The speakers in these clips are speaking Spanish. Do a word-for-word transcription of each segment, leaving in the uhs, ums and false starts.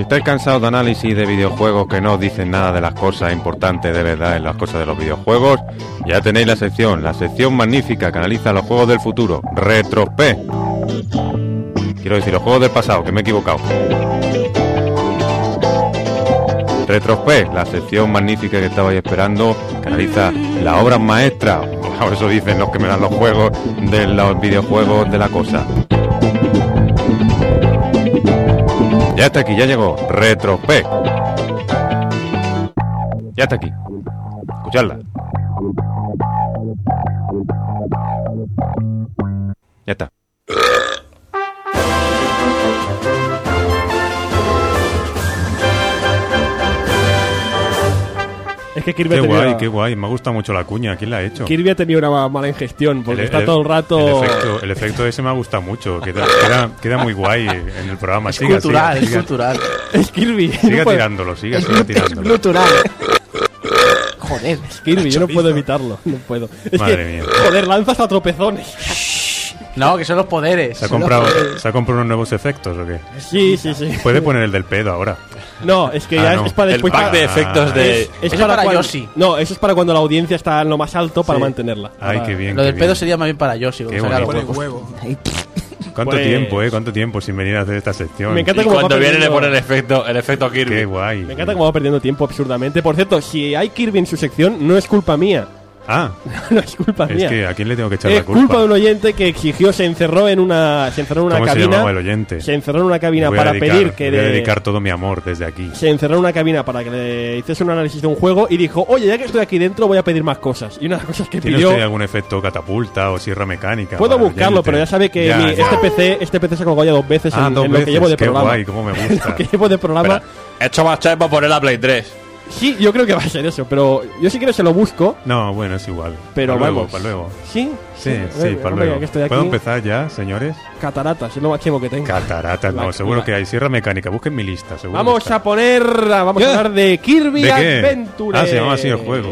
estáis cansados de análisis de videojuegos que no os dicen nada de las cosas importantes de verdad en las cosas de los videojuegos, ya tenéis la sección, la sección magnífica que analiza los juegos del futuro, Retrospé. Quiero decir, los juegos del pasado, que me he equivocado. Retrospé, la sección magnífica que estabais esperando, que analiza las obras maestras, o eso dicen los que me dan los juegos de los videojuegos de la cosa. Ya está aquí, ya llegó Retrospé. Ya está aquí. Escuchadla. Ya está. Es que Kirby qué ha tenido... guay, qué guay. Me gusta mucho la cuña. ¿Quién la ha hecho? Kirby ha tenido una mala ingestión porque el, está el, todo el rato... El efecto, el efecto ese me ha gustado mucho. Queda, queda, queda muy guay en el programa. Es siga, cultural, siga, es siga. cultural. Es Kirby. Siga no puede... tirándolo, siga, Es, siga es tirándolo. cultural. Joder. Es Kirby, yo no puedo evitarlo. No puedo. Es Madre que, mía. joder, lanzas a tropezones. No, que son los poderes. ¿Se ha, Son los comprado, poderes. ¿Se ha comprado unos nuevos efectos o qué? Sí, sí, sí. Puede poner el del pedo ahora. No, es que Ah, ya no. es para El después... pack de efectos de... Es, es Eso para cuando- Yoshi. No, eso es para cuando la audiencia está en lo más alto para Sí. mantenerla. Ay, Para- qué bien. Lo qué del pedo bien. sería más bien para Yoshi. Qué Cuando saca los bonito. huevos. ¿Cuánto Pues- tiempo, eh? ¿Cuánto tiempo sin venir a hacer esta sección? Me encanta Y cómo va cuando viene le perdiendo- ponen el efecto, el efecto Kirby. Qué guay. Me encanta cómo va perdiendo tiempo absurdamente. Por cierto, si hay Kirby en su sección, no es culpa mía. Ah, No es culpa es mía. que ¿a quién le tengo que echar Es la culpa? culpa de un oyente que exigió, se encerró en una, se encerró en una ¿Cómo se cabina. llamaba el oyente? Se encerró en una cabina Voy a para dedicar- pedir que voy a le- dedicar todo mi amor desde aquí. se encerró en una cabina para que le hiciese un análisis de un juego y dijo, oye, ya que estoy aquí dentro voy a pedir más cosas. Y una de las cosas que ¿Tiene pidió... usted algún efecto catapulta o sierra mecánica? Puedo para el buscarlo, oyente? pero ya sabe que Ya, mi- ya. este P C este P C se ha colgado ya dos veces Ah, en, dos en lo veces. que llevo de Qué programa. guay, cómo me En gusta. lo que llevo de programa. Espera, he hecho más chat para poner la Play tres. Sí, yo creo que va a ser eso, pero yo si quiero se lo busco. No, bueno, es igual. Pero para luego, vamos. para luego. Sí, Sí, A sí, ver, para hombre, luego. ya que estoy aquí, ¿Puedo empezar ya, señores? Cataratas, es lo máximo que tengo. Cataratas, no, La- seguro la- que hay. Sierra mecánica, busquen mi lista, seguro. Vamos que está. a poner, vamos ¿Qué? a hablar de Kirby ¿De qué? Adventure. Ah, se llama así el juego.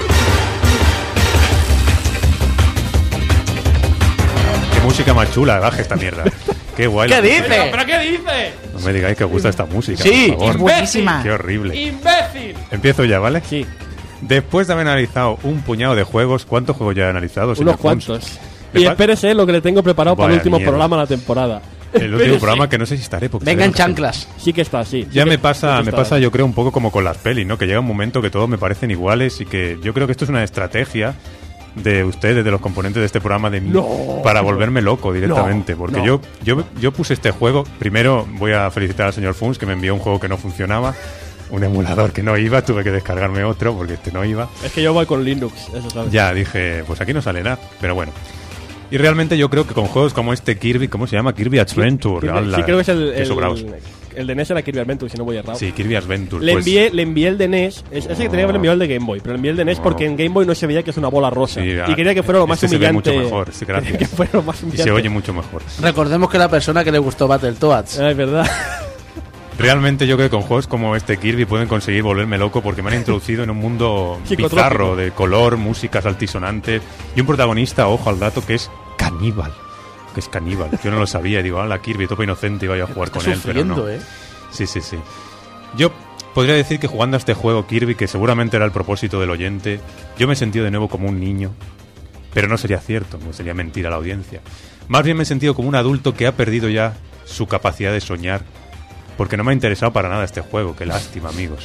Qué música más chula, baje esta mierda. Qué guay. ¿Qué la- dice? ¿Pero qué dice? No me digáis que os gusta esta música, Sí, por favor. es buenísima. Qué horrible. ¡Imbécil! Empiezo ya, ¿vale? Sí, Después de haber analizado un puñado de juegos, ¿cuántos juegos ya he analizado? señor unos Fons? cuantos. Me Y fa- espérese lo que le tengo preparado para el Vaya último mierda. programa de la temporada. El último Espérese. programa que no sé si estaré. Porque Venga en estaré- chanclas. Sí que está, sí. sí Ya que- me sí pasa, que me está. pasa yo creo un poco como con las pelis, ¿no? Que llega un momento que todos me parecen iguales y que yo creo que esto es una estrategia de ustedes, de los componentes de este programa, de mí, No. para volverme loco directamente. No, porque no. yo, yo yo puse este juego. Primero voy a felicitar al señor Funs, que me envió un juego que no funcionaba, un emulador que no iba, tuve que descargarme otro porque este no iba. Es que yo voy con Linux, eso sabes. Ya dije, pues aquí no sale nada, pero bueno. Y realmente yo creo que con juegos como este Kirby, ¿cómo se llama? Kirby Adventure. Kirby- ¡Hala! sí, creo que es el, Qué sobraos. el, el de N E S era Kirby Adventure, si no voy errado. Sí, Kirby Adventure. Le pues- envié, le envié el de N E S. Es- Ese que tenía que haber enviado el de Game Boy. Pero le envié el de N E S No. porque en Game Boy no se veía que es una bola rosa. Sí, y quería que fuera lo más este se ve humillante. mucho mejor, sí, gracias. Quería que fuera lo más Y humillante. se oye mucho mejor. Recordemos que la persona que le gustó Battletoads. Ah, es verdad. Realmente yo creo que con juegos como este Kirby pueden conseguir volverme loco porque me han introducido en un mundo Psicotrópico. bizarro de color, músicas altisonantes y un protagonista, ojo al dato, que es caníbal. Que es caníbal. Yo no lo sabía. Digo, la Kirby, topa inocente, iba a jugar con Está él, pero no. sufriendo, ¿eh? Sí, sí, sí. Yo podría decir que jugando a este juego Kirby, que seguramente era el propósito del oyente, yo me he sentido de nuevo como un niño. Pero no sería cierto, no sería mentir a la audiencia. Más bien me he sentido como un adulto que ha perdido ya su capacidad de soñar, porque no me ha interesado para nada este juego. Qué lástima, amigos.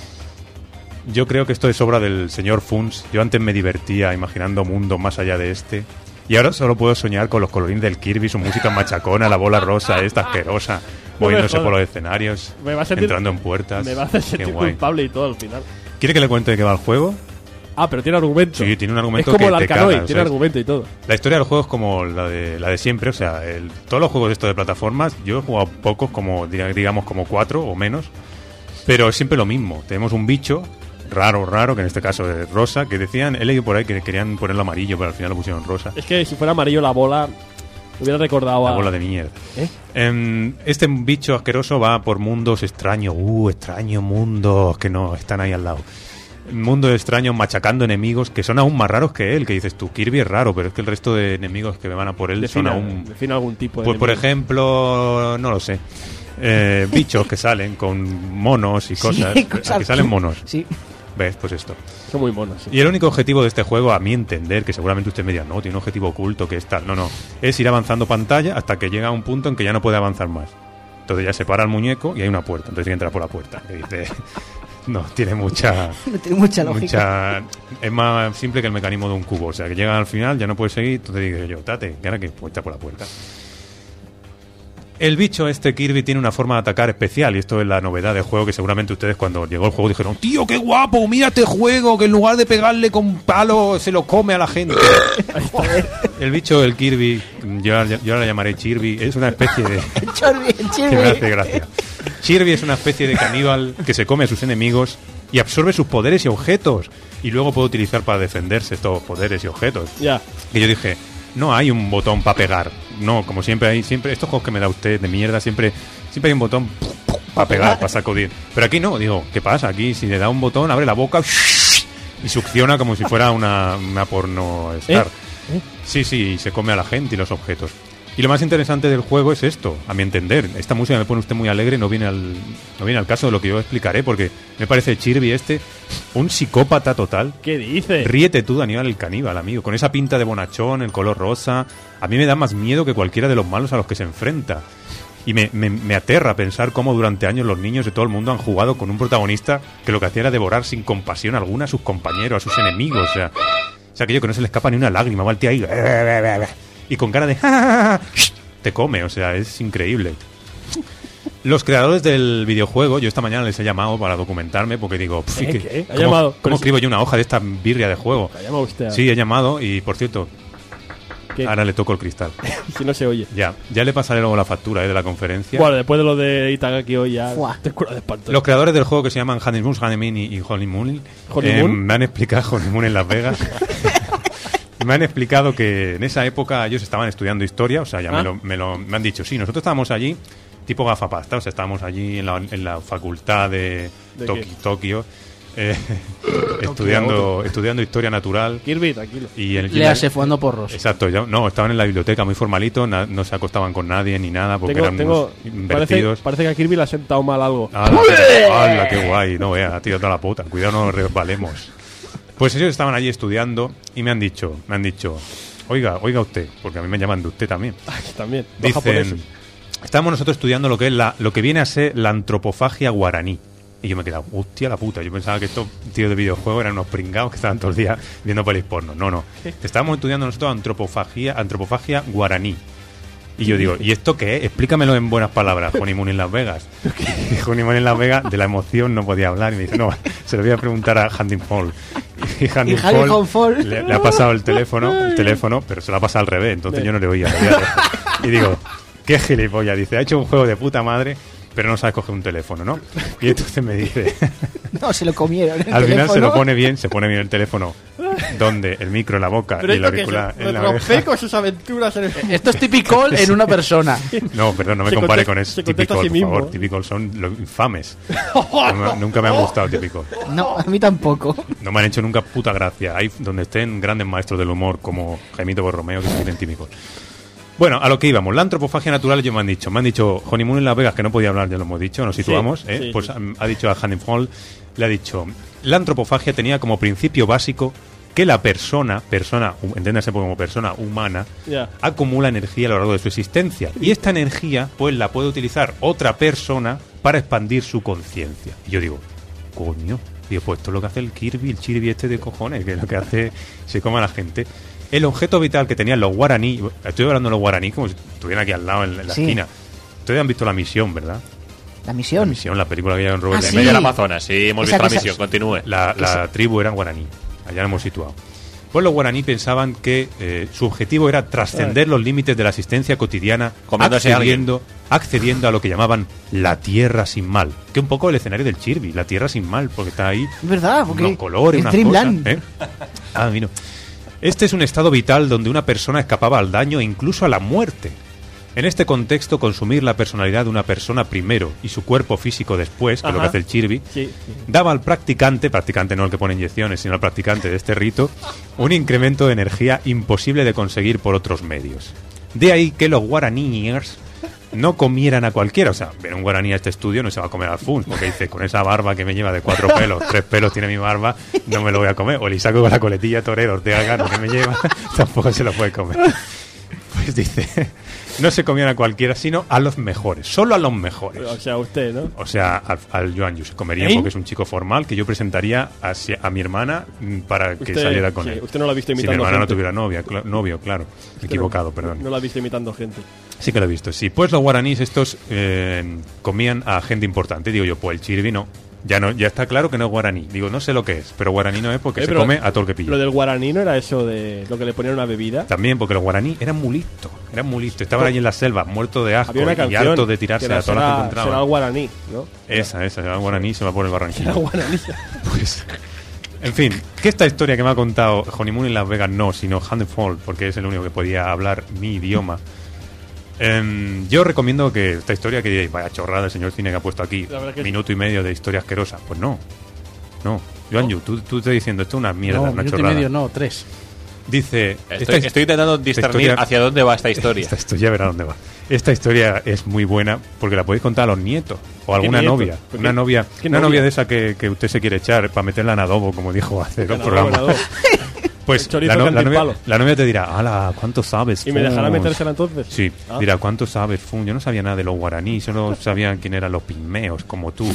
Yo creo que esto es obra del señor Funs. Yo antes me divertía imaginando mundos más allá de este. Y ahora solo puedo soñar con los colorines del Kirby, su música machacona, la bola rosa esta asquerosa, No me moviéndose jodas. por los escenarios, Me va a sentir- entrando en puertas. Me va a hacer Qué sentir guay. culpable y todo al final. ¿Quiere que le cuente de qué va el juego? Ah, pero tiene argumento. Sí, tiene un argumento Es como que el te Arkanoid, cagas, tiene ¿sabes? argumento y todo. La historia del juego es como la de, la de siempre, o sea, el- todos los juegos de esto de plataformas, yo he jugado pocos, como diga- digamos como cuatro o menos, pero es siempre lo mismo. Tenemos un bicho raro, raro, que en este caso es rosa, que decían, he leído por ahí que querían ponerlo amarillo, pero al final lo pusieron rosa. Es que si fuera amarillo la bola, hubiera recordado a... La bola de mierda. ¿Eh? Em, este bicho asqueroso va por mundos extraños, uh, extraños mundos que no están ahí al lado. Mundos extraños machacando enemigos que son aún más raros que él, que dices tú, Kirby es raro, pero es que el resto de enemigos que me van a por él son Defina, aún... defina algún tipo de... Pues por enemigo. ejemplo, no lo sé. Eh, bichos que salen con monos y cosas. Sí, cosas que salen monos. Sí. ¿Ves? Pues esto. Son muy monos. Sí. Y el único objetivo de este juego, a mi entender, que seguramente usted me dirá, no, tiene un objetivo oculto que es tal. No, no. Es ir avanzando pantalla hasta que llega a un punto en que ya no puede avanzar más. Entonces ya se para el muñeco y hay una puerta. Entonces tiene que entrar por la puerta. Y dice, no, tiene mucha... No tiene mucha lógica. mucha Es más simple que el mecanismo de un cubo. O sea, que llega al final, ya no puede seguir. Entonces digo yo, tate, ¿y ahora qué? Pues está por la puerta. El bicho este Kirby tiene una forma de atacar especial y esto es la novedad del juego que seguramente ustedes cuando llegó el juego dijeron, tío, qué guapo, mira este juego que en lugar de pegarle con palo se lo come a la gente. El bicho, el Kirby, yo, yo ahora le llamaré Chirby, es una especie de... Chirby, que me hace gracia. Chirby es una especie de caníbal que se come a sus enemigos y absorbe sus poderes y objetos y luego puede utilizar para defenderse estos poderes y objetos. Ya. Y yo dije, no hay un botón para pegar. No, como siempre hay, siempre estos juegos que me da usted de mierda, siempre siempre hay un botón para pegar, para sacudir. Pero aquí no, digo, ¿qué pasa? Aquí si le da un botón, abre la boca y succiona como si fuera una, una porno star. ¿Eh? ¿Eh? Sí, sí, y se come a la gente y los objetos. Y lo más interesante del juego es esto, a mi entender. Esta música me pone usted muy alegre, no viene al no viene al caso de lo que yo explicaré, porque me parece Chirby este un psicópata total. ¿Qué dices? Ríete tú, Daniel, el caníbal, amigo. Con esa pinta de bonachón, el color rosa. A mí me da más miedo que cualquiera de los malos a los que se enfrenta. Y me, me, me aterra pensar cómo durante años los niños de todo el mundo han jugado con un protagonista que lo que hacía era devorar sin compasión alguna a sus compañeros, a sus enemigos. O sea, o sea aquello que no se le escapa ni una lágrima. Va el tío ahí y con cara de... te come, o sea, es increíble. Los creadores del videojuego, yo esta mañana les he llamado para documentarme porque digo, ¿Eh, ¿qué, qué? ¿Ha ¿cómo, llamado? ¿cómo Pero escribo yo una hoja de esta birria de juego? ¿Ha llamado usted? a- Sí, he llamado y, por cierto, ¿Qué? ahora le toco el cristal. Si no se oye. Ya, ya le pasaré luego la factura eh, de la conferencia. Bueno, después de lo de Itagaki hoy ya Fuá. te curo de espanto. Los creadores del juego que se llaman Honeymoon, Honeymoon y, y Honeymoon, ¿Honeymoon? eh, me han explicado Honeymoon en Las Vegas. Me han explicado que en esa época ellos estaban estudiando historia, o sea, ya ¿Ah? me, lo, me, lo, me han dicho, sí, nosotros estábamos allí, tipo gafapasta, o sea, estábamos allí en la, en la facultad de, ¿De Toki- qué? Tokio, eh, estudiando, estudiando historia natural. Kirby, tranquilo. Y el, Le hace fumando porros. Exacto, ya- no, estaban en la biblioteca muy formalito, na- no se acostaban con nadie ni nada, porque Tengo, eran tengo, unos parece, invertidos. parece que a Kirby le ha sentado mal algo. ¡Hala, hala, qué guay! No vea, tío, toda la puta. Cuidado, no nos resbalemos. Pues ellos estaban allí estudiando y me han dicho, me han dicho, oiga, oiga usted, porque a mí me llaman de usted también. Ay, también. Los Dicen, japoneses. estamos nosotros estudiando lo que es la, lo que viene a ser la antropofagia guaraní. Y yo me he quedado, hostia la puta. Yo pensaba que estos tíos de videojuegos eran unos pringados que estaban todo el día viendo pelis porno. No, no. Estábamos estudiando nosotros antropofagia, antropofagia guaraní. Y yo digo, ¿y esto qué es? Explícamelo en buenas palabras, Honeymoon en Las Vegas. Y Honeymoon en Las Vegas, de la emoción no podía hablar. Y me dice, no, se lo voy a preguntar a Hunting Fall. Y Hunting Y Hunting Fall Fall. le, le ha pasado el teléfono, el teléfono, pero se lo ha pasado al revés. Entonces yo no le oía. le oía. Y digo, qué gilipollas. Dice, ha hecho un juego de puta madre, pero no sabe coger un teléfono, ¿no? Y entonces me dice... No, se lo comieron. el Al final se teléfono. lo pone bien, se pone bien el teléfono. ¿Dónde? El micro en la boca Pero y el esto que auricular es en la Retropé oreja. con sus aventuras en el... Esto es típico en una persona. No, perdón, no me Se compare contesta- con eso. se contesta Típico, a sí por mismo. favor. Típico son los infames. No me- nunca me han gustado típico. No, a mí tampoco. No me han hecho nunca puta gracia. Hay donde estén grandes maestros del humor como Jaimito Borromeo que se dicen típicos. Bueno, a lo que íbamos. La antropofagia natural, ellos me han dicho. Me han dicho, Honeymoon en Las Vegas, que no podía hablar, ya lo hemos dicho, nos situamos. ¿eh? sí, pues sí. ha dicho a Hunting Fall, le ha dicho, la antropofagia tenía como principio básico que la persona, persona, entiéndase como persona humana, Ya. acumula energía a lo largo de su existencia. Y esta energía, pues la puede utilizar otra persona para expandir su conciencia. Y yo digo, coño, digo, pues esto es lo que hace el Kirby, el Chirby este de cojones, que es lo que hace, se come a la gente. El objeto vital que tenían los guaraní, estoy hablando de los guaraní como si estuvieran aquí al lado en, en la Sí. esquina. Ustedes han visto La Misión, ¿verdad? La La misión. Misión, la película que lleva en Robert Ah, De En sí. Niro. medio del Amazonas, sí, hemos Esa visto la que misión, esa- continúe. La, la tribu eran guaraní, allá lo hemos situado. Pues los guaraní pensaban que eh, su objetivo era trascender los límites de la existencia cotidiana, Comiéndose a accediendo, accediendo a lo que llamaban la tierra sin mal. Que un poco el escenario del Chirby, la tierra sin mal, porque está ahí Es verdad, porque unos colores, es unas Dreamland. cosas. ¿eh? Ah, mira. Este es un estado vital donde una persona escapaba al daño e incluso a la muerte. En este contexto, consumir la personalidad de una persona primero y su cuerpo físico después, que es lo que Ajá. hace el Chirby, Sí. daba al practicante, practicante no el que pone inyecciones, sino al practicante de este rito, un incremento de energía imposible de conseguir por otros medios. De ahí que los guaraníes no comieran a cualquiera. O sea, ver un guaraní a este estudio no se va a comer al Funs, porque dice, con esa barba que me lleva de cuatro pelos, tres pelos tiene mi barba, no me lo voy a comer. O le saco con la coletilla torero Ortega Cano que me lleva, tampoco se lo puede comer. Pues dice, no se comían a cualquiera, sino a los mejores, solo a los mejores. O sea, usted, ¿no? O sea, al, al Joan Yu se comería ¿Eh? porque es un chico formal que yo presentaría a, si- a mi hermana mm, para que Usted- saliera con sí, él. usted no lo ha visto Si mi imitando hermana no gente. tuviera novia, cla- novio, claro. Equivocado, perdón. No lo ha visto imitando gente. Sí que lo he visto, sí. Pues los guaraníes estos eh, comían a gente importante. Digo yo, pues el chirbi no. Ya no, ya está claro que no es guaraní. Digo, no sé lo que es, pero guaraní no es porque Eh, se pero come a todo el que pilla. Lo del guaraní no era eso de lo que le ponían una bebida. También porque los guaraní eran muy listos, eran muy listos. Estaban allí en la selva, muertos de asco Había una y canción hartos de tirarse que era a todas las que será, será el encontraban. guaraní, ¿no? Esa, esa, el guaraní se va por el barranquillo. Era guaraní. Pues, en fin, que esta historia que me ha contado Honeymoon en Las Vegas no, sino Handful, porque es el único que podía hablar mi idioma. Em, yo recomiendo que esta historia, que diréis, vaya chorrada el señor cine que ha puesto aquí, La verdad que minuto y medio de historia asquerosa. Pues no, no. Joan Yu, tú, tú estás diciendo esto es una mierda, No, una minuto y chorrada. medio no, tres. Dice, Estoy, esta- estoy intentando discernir historia- hacia dónde va esta historia. Esta historia, ya verá dónde va. Esta historia es muy buena porque la podéis contar a los nietos o a ¿Qué alguna nietos? novia. ¿Por Una qué? novia, ¿Qué una novia? novia de esa que, que usted se quiere echar para meterla en adobo, como dijo hace dos Ganador, programas. ganador. Pues El chorizo la, no- cante la el novia, palo. la novia te dirá, ala, ¿cuánto sabes? ¿Y me dejará Fun?". metérsela entonces? Sí, Ah. dirá, ¿cuánto sabes, Fun? Yo no sabía nada de los guaraníes, solo sabían quién eran los pigmeos, como tú.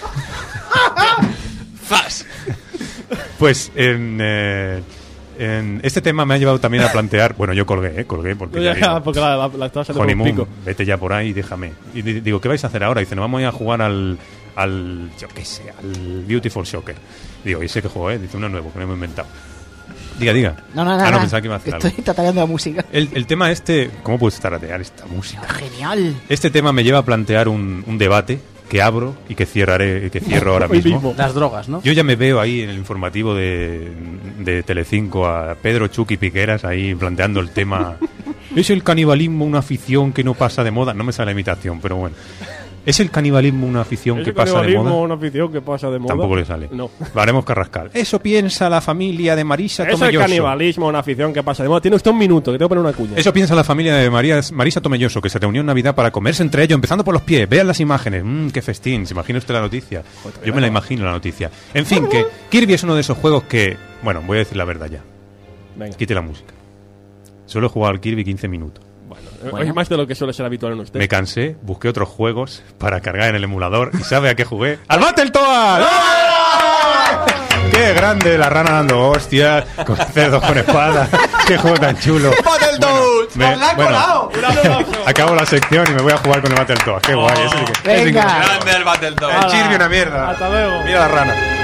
¡Zas! Pues en, eh, en este tema me ha llevado también a plantear, bueno, yo colgué, ¿eh? Colgué porque ya digo, Porque la, la, la estaba haciendo con un Honeymoon, pico. vete ya por ahí, déjame. Y di- digo, ¿qué vais a hacer ahora? Dice, nos vamos a ir a jugar al, al, yo qué sé, al Beautiful Soccer. Digo, y sé que juego, ¿eh? Dice, uno nuevo, que no hemos inventado. Diga, diga. No, no, Ah, nada. no, pensaba que iba a hacer Estoy algo. tatareando la música. El, el tema este, ¿cómo puedes taratear esta música? Genial. Este tema me lleva a plantear un, un debate que abro y que cerraré, que cierro ahora Hoy mismo. mismo. Las drogas, ¿no? Yo ya me veo ahí en el informativo de, de Telecinco a Pedro Chucky Piqueras ahí planteando el tema. ¿Es el canibalismo una afición que no pasa de moda? No me sale la imitación, pero bueno. ¿Es el canibalismo una afición ¿Es que el pasa de canibalismo moda? una afición que pasa de moda? Tampoco le sale. No. Haremos Carrascal. Eso piensa la familia de Marisa Es el Tomelloso. canibalismo una afición que pasa de moda. Tiene usted un minuto, que tengo que poner una cuña. Eso piensa la familia de María, Marisa Tomelloso, que se reunió en Navidad para comerse entre ellos, empezando por los pies. Vean las imágenes. Mmm, qué festín. ¿Se imagina usted la noticia? Yo me la imagino la noticia. En fin, que Kirby es uno de esos juegos que... Bueno, voy a decir la verdad ya. Venga. Quite la música. Solo he jugado al Kirby quince minutos. Bueno, Bueno. es más de lo que suele ser habitual en usted. Me cansé, busqué otros juegos para cargar en el emulador y ¿sabe a qué jugué? ¡Al Battletoads! ¡Ah! ¡Qué grande! La rana dando hostias, con cerdos con espada. ¡Qué juego tan chulo! ¡Battletoads! Me- bueno, acabo la sección y me voy a jugar con el Battletoads. ¡Qué guay! Ese sí que- ese sí que- Venga. ¡Grande el Battletoads! El Kirby una mierda. Hasta luego. Mira la rana.